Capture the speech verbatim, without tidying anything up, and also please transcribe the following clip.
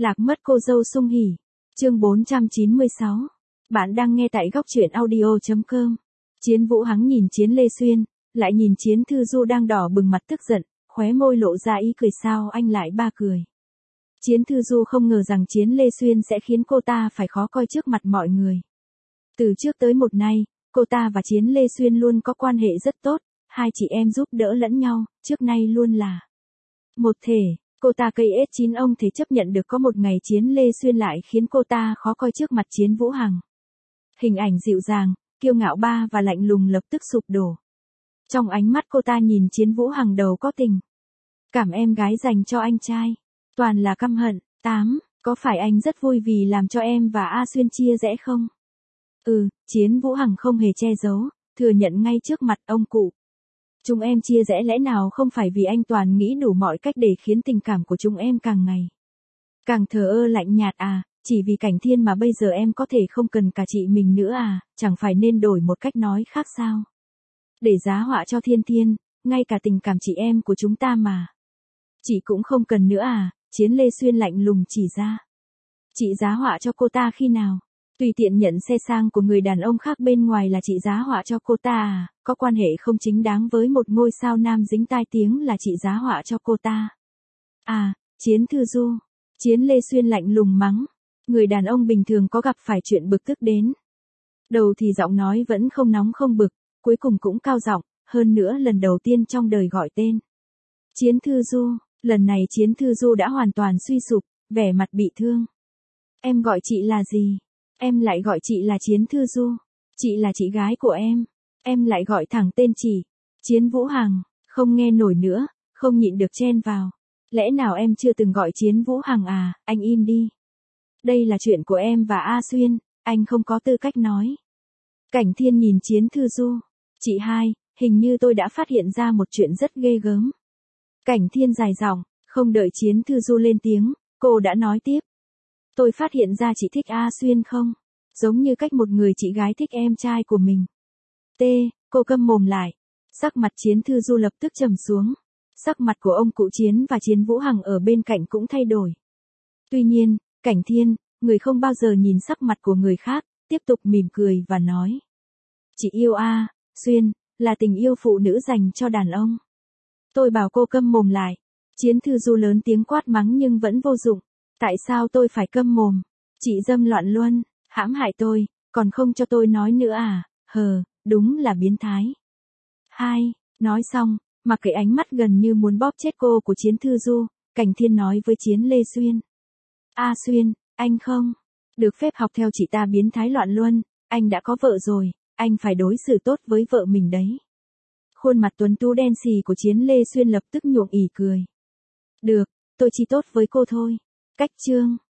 Lạc mất cô dâu sung hỉ. Chương bốn trăm chín mươi sáu. Bạn đang nghe tại góc truyện audio chấm com. Chiến Vũ Hắng nhìn Chiến Lê Xuyên, lại nhìn Chiến Thư Du đang đỏ bừng mặt tức giận, khóe môi lộ ra ý cười sao anh lại ba cười. Chiến Thư Du không ngờ rằng Chiến Lê Xuyên sẽ khiến cô ta phải khó coi trước mặt mọi người. Từ trước tới một nay, cô ta và Chiến Lê Xuyên luôn có quan hệ rất tốt, hai chị em giúp đỡ lẫn nhau, trước nay luôn là một thể. Cô ta cây ết chín ông thể chấp nhận được có một ngày Chiến Lê Xuyên lại khiến cô ta khó coi trước mặt Chiến Vũ Hằng. Hình ảnh dịu dàng, kiêu ngạo ba và lạnh lùng lập tức sụp đổ. Trong ánh mắt cô ta nhìn Chiến Vũ Hằng đầu có tình cảm em gái dành cho anh trai, toàn là căm hận. Tám. Có phải anh rất vui vì làm cho em và A Xuyên chia rẽ không? Ừ, Chiến Vũ Hằng không hề che giấu, thừa nhận ngay trước mặt ông cụ. Chúng em chia rẽ lẽ nào không phải vì anh toàn nghĩ đủ mọi cách để khiến tình cảm của chúng em càng ngày càng thờ ơ lạnh nhạt à, chỉ vì Cảnh Thiên mà bây giờ em có thể không cần cả chị mình nữa à, chẳng phải nên đổi một cách nói khác sao? Để giá họa cho Thiên Thiên, ngay cả tình cảm chị em của chúng ta mà chị cũng không cần nữa à, Chiến Lê Xuyên lạnh lùng chỉ ra. Chị giá họa cho cô ta khi nào? Tùy tiện nhận xe sang của người đàn ông khác bên ngoài là chị giá họa cho cô ta à, có quan hệ không chính đáng với một ngôi sao nam dính tai tiếng là chị giá họa cho cô ta. À, Chiến Thư Du. Chiến Lê Xuyên lạnh lùng mắng. Người đàn ông bình thường có gặp phải chuyện bực tức đến đầu thì giọng nói vẫn không nóng không bực, cuối cùng cũng cao giọng, hơn nữa lần đầu tiên trong đời gọi tên Chiến Thư Du, lần này Chiến Thư Du đã hoàn toàn suy sụp, vẻ mặt bị thương. Em gọi chị là gì? Em lại gọi chị là Chiến Thư Du. Chị là chị gái của em. Em lại gọi thẳng tên chị. Chiến Vũ Hằng, không nghe nổi nữa, không nhịn được chen vào. Lẽ nào em chưa từng gọi Chiến Vũ Hằng à, anh im đi. Đây là chuyện của em và A Xuyên, anh không có tư cách nói. Cảnh Thiên nhìn Chiến Thư Du. Chị hai, hình như tôi đã phát hiện ra một chuyện rất ghê gớm. Cảnh Thiên dài giọng, không đợi Chiến Thư Du lên tiếng, cô đã nói tiếp. Tôi phát hiện ra chị thích A Xuyên không? Giống như cách một người chị gái thích em trai của mình. T, cô câm mồm lại. Sắc mặt Chiến Thư Du lập tức trầm xuống. Sắc mặt của ông cụ Chiến và Chiến Vũ Hằng ở bên cạnh cũng thay đổi. Tuy nhiên, Cảnh Thiên, người không bao giờ nhìn sắc mặt của người khác, tiếp tục mỉm cười và nói. Chị yêu A Xuyên, là tình yêu phụ nữ dành cho đàn ông. Tôi bảo cô câm mồm lại. Chiến Thư Du lớn tiếng quát mắng nhưng vẫn vô dụng. Tại sao tôi phải câm mồm? Chị dâm loạn luân, hãm hại tôi, còn không cho tôi nói nữa à? Hờ, đúng là biến thái. Hai, nói xong, mặc kệ ánh mắt gần như muốn bóp chết cô của Chiến Thư Du, Cảnh Thiên nói với Chiến Lê Xuyên. A Xuyên, anh không được phép học theo chị ta biến thái loạn luân, anh đã có vợ rồi, anh phải đối xử tốt với vợ mình đấy. Khuôn mặt tuấn tú đen xì của Chiến Lê Xuyên lập tức nhuộm ỉ cười. Được, tôi chỉ tốt với cô thôi. Cách chương